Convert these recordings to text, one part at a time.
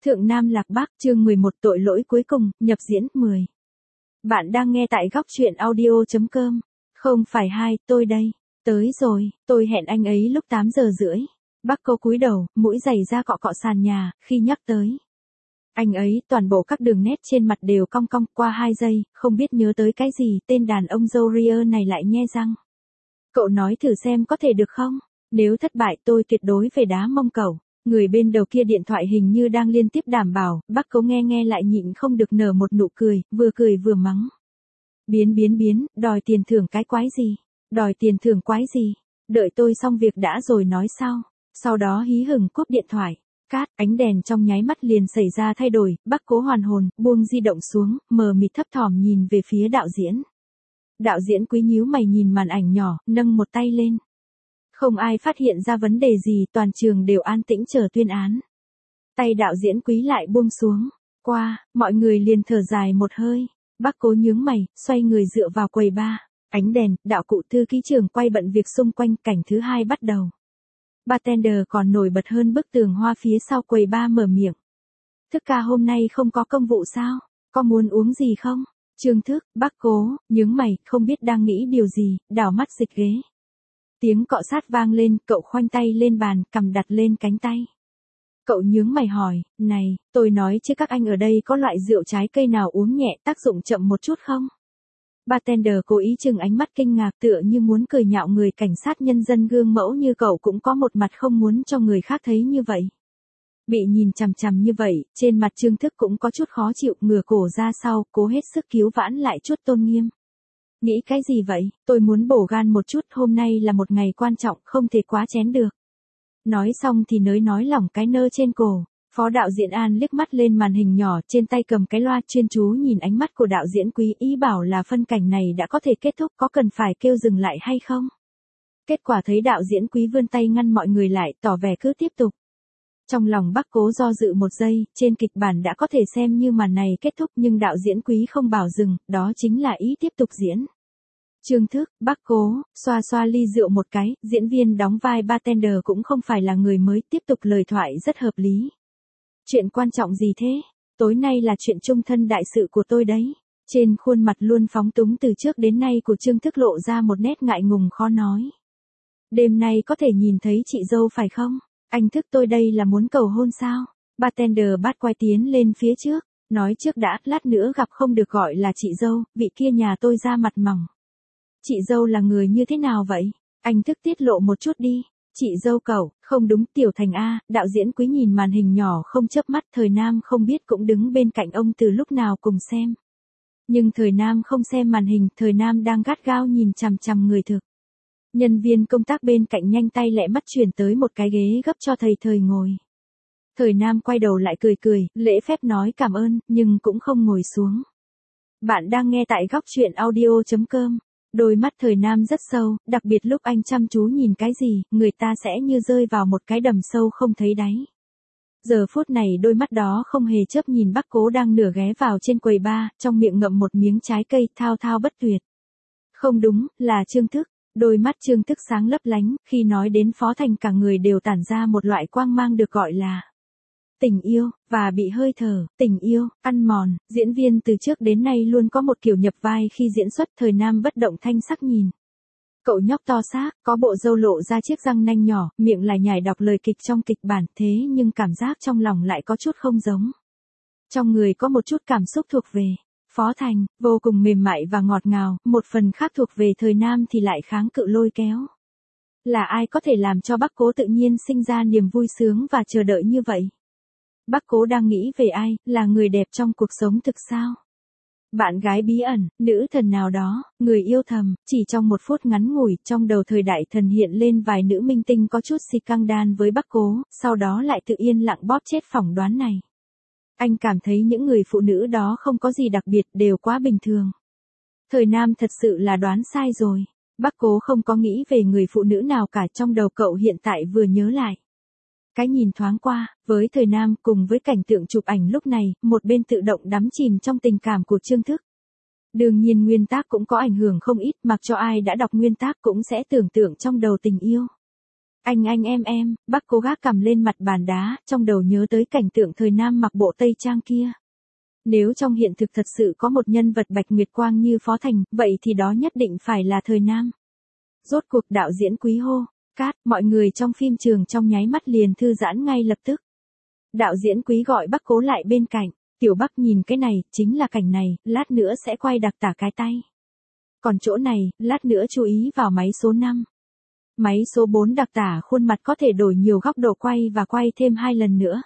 Thượng Nam Lạc Bắc, chương 11 tội lỗi cuối cùng, nhập diễn 10. Bạn đang nghe tại góc truyện audio.com. Không phải hai, tôi đây. Tới rồi, tôi hẹn anh ấy lúc 8 giờ rưỡi. Bắc Cô cúi đầu, mũi giày ra cọ cọ sàn nhà, khi nhắc tới. Anh ấy, toàn bộ các đường nét trên mặt đều cong cong, qua 2 giây, không biết nhớ tới cái gì, tên đàn ông Jourier này lại nhe răng. Cậu nói thử xem có thể được không? Nếu thất bại tôi tuyệt đối về đá mông cậu. Người bên đầu kia điện thoại hình như đang liên tiếp đảm bảo, Bắc Cấu nghe lại nhịn không được nở một nụ cười vừa mắng. Biến, đòi tiền thưởng cái quái gì? Đòi tiền thưởng quái gì? Đợi tôi xong việc đã rồi nói sau. Sau đó hí hửng cúp điện thoại. Cát, ánh đèn trong nháy mắt liền xảy ra thay đổi, Bắc Cố hoàn hồn, buông di động xuống, mờ mịt thấp thỏm nhìn về phía đạo diễn. Đạo diễn Quý nhíu mày nhìn màn ảnh nhỏ, nâng một tay lên. Không ai phát hiện ra vấn đề gì, toàn trường đều an tĩnh chờ tuyên án. Tay đạo diễn Quý lại buông xuống. Mọi người liền thở dài một hơi. Bắc Cố nhướng mày, xoay người dựa vào quầy bar. Ánh đèn, đạo cụ thư ký trưởng quay bận việc xung quanh, cảnh thứ 2 bắt đầu. Bartender còn nổi bật hơn bức tường hoa phía sau quầy bar mở miệng. Thức ca hôm nay không có công vụ sao? Có muốn uống gì không? Trương Thức, Bắc Cố, nhướng mày, không biết đang nghĩ điều gì, đảo mắt dịch ghế. Tiếng cọ sát vang lên, cậu khoanh tay lên bàn, cầm đặt lên cánh tay. Cậu nhướng mày hỏi, này, tôi nói chứ các anh ở đây có loại rượu trái cây nào uống nhẹ tác dụng chậm một chút không? Bartender cố ý chừng ánh mắt kinh ngạc tựa như muốn cười nhạo người cảnh sát nhân dân gương mẫu như cậu cũng có một mặt không muốn cho người khác thấy như vậy. Bị nhìn chằm chằm như vậy, trên mặt Trương Thức cũng có chút khó chịu, ngửa cổ ra sau, cố hết sức cứu vãn lại chút tôn nghiêm. Nghĩ cái gì vậy, tôi muốn bổ gan một chút, hôm nay là một ngày quan trọng, không thể quá chén được. Nói xong thì nới nói lỏng cái nơ trên cổ. Phó đạo diễn An liếc mắt lên màn hình nhỏ, trên tay cầm cái loa, chuyên chú nhìn ánh mắt của đạo diễn Quý, ý bảo là phân cảnh này đã có thể kết thúc, có cần phải kêu dừng lại hay không? Kết quả thấy đạo diễn Quý vươn tay ngăn mọi người lại, tỏ vẻ cứ tiếp tục. Trong lòng Bắc Cố do dự một giây, trên kịch bản đã có thể xem như màn này kết thúc nhưng đạo diễn Quý không bảo dừng, đó chính là ý tiếp tục diễn. Trương Thức, Bắc Cố, xoa ly rượu một cái, diễn viên đóng vai bartender cũng không phải là người mới, tiếp tục lời thoại rất hợp lý. Chuyện quan trọng gì thế? Tối nay là chuyện chung thân đại sự của tôi đấy. Trên khuôn mặt luôn phóng túng từ trước đến nay của Trương Thức lộ ra một nét ngại ngùng khó nói. Đêm nay có thể nhìn thấy chị dâu phải không? Anh Thức tôi đây là muốn cầu hôn sao? Bartender bắt quay tiến lên phía trước, nói trước đã, lát nữa gặp không được gọi là chị dâu, vị kia nhà tôi ra mặt mỏng. Chị dâu là người như thế nào vậy? Anh Thức tiết lộ một chút đi. Chị dâu cậu, không đúng, Tiểu Thành A, đạo diễn Quý nhìn màn hình nhỏ không chớp mắt, Thời Nam không biết cũng đứng bên cạnh ông từ lúc nào cùng xem. Nhưng Thời Nam không xem màn hình, Thời Nam đang gắt gao nhìn chằm chằm người thực. Nhân viên công tác bên cạnh nhanh tay lẹ mắt chuyển tới một cái ghế gấp cho Thời ngồi. Thời Nam quay đầu lại cười, lễ phép nói cảm ơn, nhưng cũng không ngồi xuống. Bạn đang nghe tại góc truyện audio.com. Đôi mắt Thời Nam rất sâu, đặc biệt lúc anh chăm chú nhìn cái gì, người ta sẽ như rơi vào một cái đầm sâu không thấy đáy. Giờ phút này đôi mắt đó không hề chớp nhìn Bắc Cố đang nửa ghé vào trên quầy bar, trong miệng ngậm một miếng trái cây, thao thao bất tuyệt. Không đúng, là Trương Thức. Đôi mắt Trương Thức sáng lấp lánh, khi nói đến Phó Thành cả người đều tản ra một loại quang mang được gọi là tình yêu, và bị hơi thở, tình yêu, ăn mòn. Diễn viên từ trước đến nay luôn có một kiểu nhập vai khi diễn xuất. Thời Nam bất động thanh sắc nhìn. Cậu nhóc to xác, có bộ râu lộ ra chiếc răng nanh nhỏ, miệng lại nhải đọc lời kịch trong kịch bản, thế nhưng cảm giác trong lòng lại có chút không giống. Trong người có một chút cảm xúc thuộc về Phó Thành, vô cùng mềm mại và ngọt ngào, một phần khác thuộc về Thời Nam thì lại kháng cự lôi kéo. Là ai có thể làm cho Bắc Cố tự nhiên sinh ra niềm vui sướng và chờ đợi như vậy? Bắc Cố đang nghĩ về ai, là người đẹp trong cuộc sống thực sao? Bạn gái bí ẩn, nữ thần nào đó, người yêu thầm, chỉ trong một phút ngắn ngủi, trong đầu thời đại thần hiện lên vài nữ minh tinh có chút scandal với Bắc Cố, sau đó lại tự yên lặng bóp chết phỏng đoán này. Anh cảm thấy những người phụ nữ đó không có gì đặc biệt, đều quá bình thường. Thời Nam thật sự là đoán sai rồi. Bắc Cố không có nghĩ về người phụ nữ nào cả, trong đầu cậu hiện tại vừa nhớ lại. Cái nhìn thoáng qua, với Thời Nam cùng với cảnh tượng chụp ảnh lúc này, một bên tự động đắm chìm trong tình cảm của Trương Thức. Đương nhiên nguyên tác cũng có ảnh hưởng không ít, mặc cho ai đã đọc nguyên tác cũng sẽ tưởng tượng trong đầu tình yêu. Anh em, Bắc Cố gác cằm lên mặt bàn đá, trong đầu nhớ tới cảnh tượng thời Nam mặc bộ tây trang kia. Nếu trong hiện thực thật sự có một nhân vật bạch nguyệt quang như Phó Thành, vậy thì đó nhất định phải là thời Nam. Rốt cuộc đạo diễn Quý hô, cát, mọi người trong phim trường trong nháy mắt liền thư giãn ngay lập tức. Đạo diễn Quý gọi Bắc Cố lại bên cạnh, Tiểu Bắc nhìn cái này, chính là cảnh này, lát nữa sẽ quay đặc tả cái tay. Còn chỗ này, lát nữa chú ý vào máy số 5. Máy số 4 đặc tả khuôn mặt có thể đổi nhiều góc độ quay và quay thêm 2 lần nữa.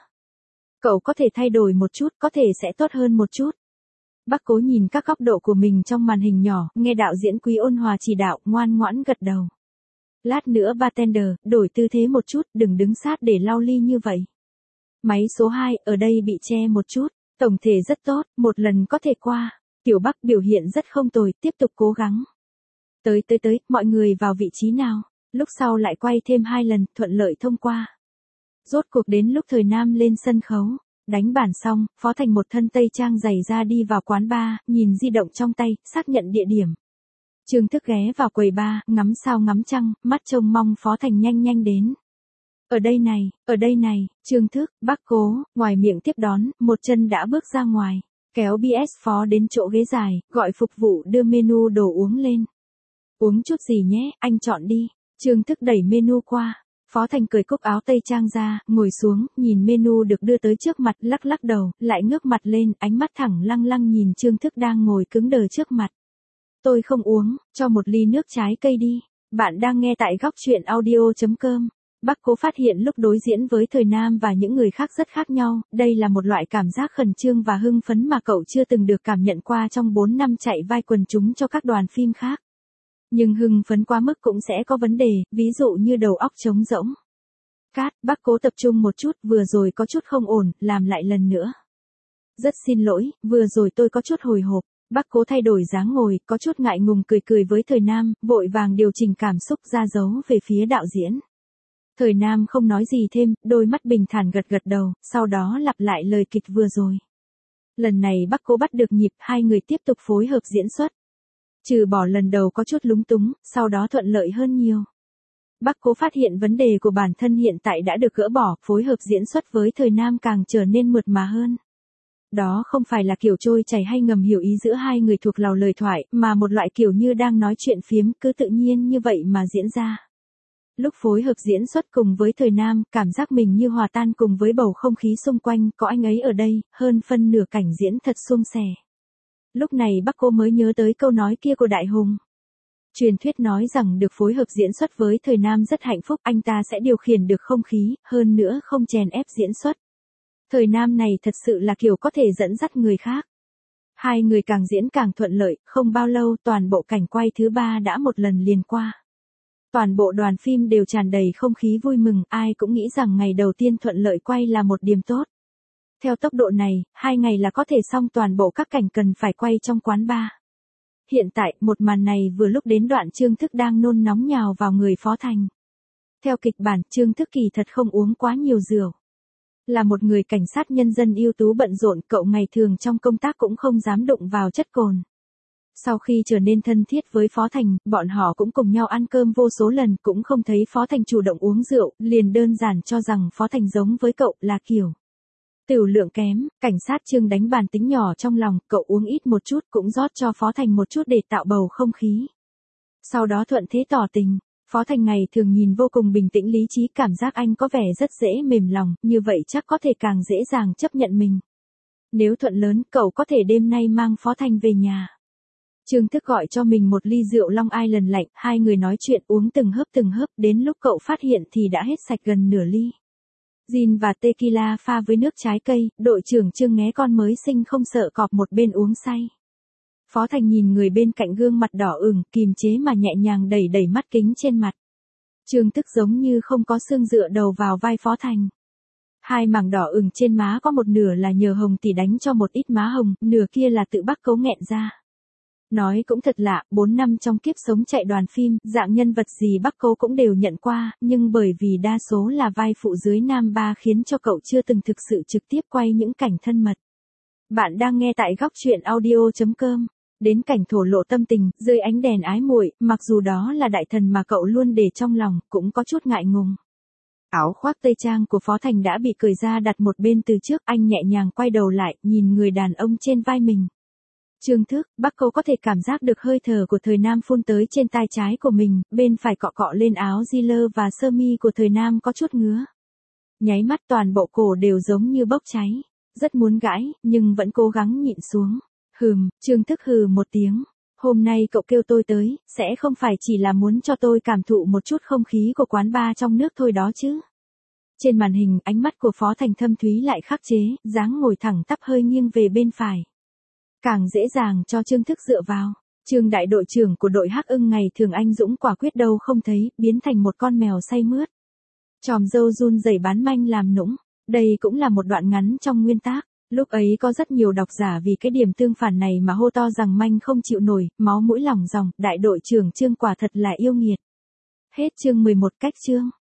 Cậu có thể thay đổi một chút, có thể sẽ tốt hơn một chút. Bắc Cố nhìn các góc độ của mình trong màn hình nhỏ, nghe đạo diễn Quý ôn hòa chỉ đạo, ngoan ngoãn gật đầu. Lát nữa bartender, đổi tư thế một chút, đừng đứng sát để lau ly như vậy. Máy số 2, ở đây bị che một chút, tổng thể rất tốt, một lần có thể qua. Tiểu Bắc biểu hiện rất không tồi, tiếp tục cố gắng. Tới, mọi người vào vị trí nào, lúc sau lại quay thêm 2 lần, thuận lợi thông qua. Rốt cuộc đến lúc thời Nam lên sân khấu, đánh bản xong, Phó Thành một thân tây trang giày ra đi vào quán bar, nhìn di động trong tay, xác nhận địa điểm. Trương Thức ghé vào quầy bar, ngắm sao ngắm trăng, mắt trông mong Phó Thành nhanh đến. Ở đây này, Trương Thức, Bắc Cố, ngoài miệng tiếp đón, một chân đã bước ra ngoài, kéo BS Phó đến chỗ ghế dài, gọi phục vụ đưa menu đồ uống lên. Uống chút gì nhé, anh chọn đi. Trương Thức đẩy menu qua. Phó Thành cởi cúc áo tây trang ra, ngồi xuống, nhìn menu được đưa tới trước mặt, lắc đầu, lại ngước mặt lên, ánh mắt thẳng lăng nhìn Trương Thức đang ngồi cứng đờ trước mặt. Tôi không uống, cho một ly nước trái cây đi. Bạn đang nghe tại góc truyện audio.com. Bắc Cố phát hiện lúc đối diễn với thời Nam và những người khác rất khác nhau, đây là một loại cảm giác khẩn trương và hưng phấn mà cậu chưa từng được cảm nhận qua trong 4 năm chạy vai quần chúng cho các đoàn phim khác. Nhưng hưng phấn quá mức cũng sẽ có vấn đề, ví dụ như đầu óc trống rỗng. Cát, Bắc Cố tập trung một chút, vừa rồi có chút không ổn, làm lại lần nữa. Rất xin lỗi, vừa rồi tôi có chút hồi hộp. Bắc Cố thay đổi dáng ngồi, có chút ngại ngùng cười với thời Nam, vội vàng điều chỉnh cảm xúc ra dấu về phía đạo diễn. Thời Nam không nói gì thêm, đôi mắt bình thản gật đầu, sau đó lặp lại lời kịch vừa rồi. Lần này Bắc Cố bắt được nhịp, hai người tiếp tục phối hợp diễn xuất. Trừ bỏ lần đầu có chút lúng túng, sau đó thuận lợi hơn nhiều. Bắc Cố phát hiện vấn đề của bản thân hiện tại đã được gỡ bỏ, phối hợp diễn xuất với thời Nam càng trở nên mượt mà hơn. Đó không phải là kiểu trôi chảy hay ngầm hiểu ý giữa hai người thuộc lào lời thoại, mà một loại kiểu như đang nói chuyện phiếm, cứ tự nhiên như vậy mà diễn ra. Lúc phối hợp diễn xuất cùng với thời Nam, cảm giác mình như hòa tan cùng với bầu không khí xung quanh, có anh ấy ở đây, hơn phân nửa cảnh diễn thật suôn sẻ. Lúc này Bắc Cố mới nhớ tới câu nói kia của Đại Hùng. Truyền thuyết nói rằng được phối hợp diễn xuất với thời Nam rất hạnh phúc, anh ta sẽ điều khiển được không khí, hơn nữa không chèn ép diễn xuất. Thời Nam này thật sự là kiểu có thể dẫn dắt người khác. Hai người càng diễn càng thuận lợi, không bao lâu toàn bộ cảnh quay thứ 3 đã một lần liền qua. Toàn bộ đoàn phim đều tràn đầy không khí vui mừng, ai cũng nghĩ rằng ngày đầu tiên thuận lợi quay là một điểm tốt. Theo tốc độ này, 2 ngày là có thể xong toàn bộ các cảnh cần phải quay trong quán bar. Hiện tại, một màn này vừa lúc đến đoạn Trương Thức đang nôn nóng nhào vào người Phó Thành. Theo kịch bản, Trương Thức kỳ thật không uống quá nhiều rượu. Là một người cảnh sát nhân dân ưu tú bận rộn, cậu ngày thường trong công tác cũng không dám đụng vào chất cồn. Sau khi trở nên thân thiết với Phó Thành, bọn họ cũng cùng nhau ăn cơm vô số lần, cũng không thấy Phó Thành chủ động uống rượu, liền đơn giản cho rằng Phó Thành giống với cậu là kiểu tửu lượng kém. Cảnh sát Trương đánh bàn tính nhỏ trong lòng, cậu uống ít một chút cũng rót cho Phó Thành một chút để tạo bầu không khí. Sau đó thuận thế tỏ tình. Phó Thành ngày thường nhìn vô cùng bình tĩnh lý trí, cảm giác anh có vẻ rất dễ mềm lòng, như vậy chắc có thể càng dễ dàng chấp nhận mình. Nếu thuận lớn, cậu có thể đêm nay mang Phó Thành về nhà. Trương Thức gọi cho mình một ly rượu Long Island lạnh, hai người nói chuyện uống từng hớp, đến lúc cậu phát hiện thì đã hết sạch gần nửa ly. Gin và tequila pha với nước trái cây, đội trưởng Trương nghé con mới sinh không sợ cọp một bên uống say. Phó Thành nhìn người bên cạnh gương mặt đỏ ửng, kìm chế mà nhẹ nhàng đẩy mắt kính trên mặt. Trương Thức giống như không có xương dựa đầu vào vai Phó Thành. Hai mảng đỏ ửng trên má có một nửa là nhờ Hồng Tỷ đánh cho một ít má hồng, nửa kia là tự Bắc Cố nghẹn ra. Nói cũng thật lạ, 4 năm trong kiếp sống chạy đoàn phim, dạng nhân vật gì Bắc Cố cũng đều nhận qua, nhưng bởi vì đa số là vai phụ dưới nam ba khiến cho cậu chưa từng thực sự trực tiếp quay những cảnh thân mật. Bạn đang nghe tại góc truyện audio.com. Đến cảnh thổ lộ tâm tình, dưới ánh đèn ái muội, mặc dù đó là đại thần mà cậu luôn để trong lòng, cũng có chút ngại ngùng. Áo khoác tây trang của Phó Thành đã bị cởi ra đặt một bên từ trước, anh nhẹ nhàng quay đầu lại, nhìn người đàn ông trên vai mình. Trương Thức, Bắc Câu có thể cảm giác được hơi thở của Thời Nam phun tới trên tai trái của mình, bên phải cọ cọ lên áo jean và sơ mi của Thời Nam có chút ngứa. Nháy mắt toàn bộ cổ đều giống như bốc cháy. Rất muốn gãi, nhưng vẫn cố gắng nhịn xuống. Trương Thức hừ một tiếng. Hôm nay cậu kêu tôi tới, sẽ không phải chỉ là muốn cho tôi cảm thụ một chút không khí của quán bar trong nước thôi đó chứ. Trên màn hình, ánh mắt của Phó Thành thâm thúy lại khắc chế, dáng ngồi thẳng tắp hơi nghiêng về bên phải. Càng dễ dàng cho Trương Thức dựa vào. Trương đại đội trưởng của đội Hắc Ưng ngày thường anh dũng quả quyết đâu không thấy, biến thành một con mèo say mướt. Chòm râu run rẩy bán manh làm nũng. Đây cũng là một đoạn ngắn trong nguyên tác. Lúc ấy có rất nhiều độc giả vì cái điểm tương phản này mà hô to rằng manh không chịu nổi, máu mũi lỏng ròng, đại đội trưởng Trương quả thật là yêu nghiệt. Hết chương 11 cách chương.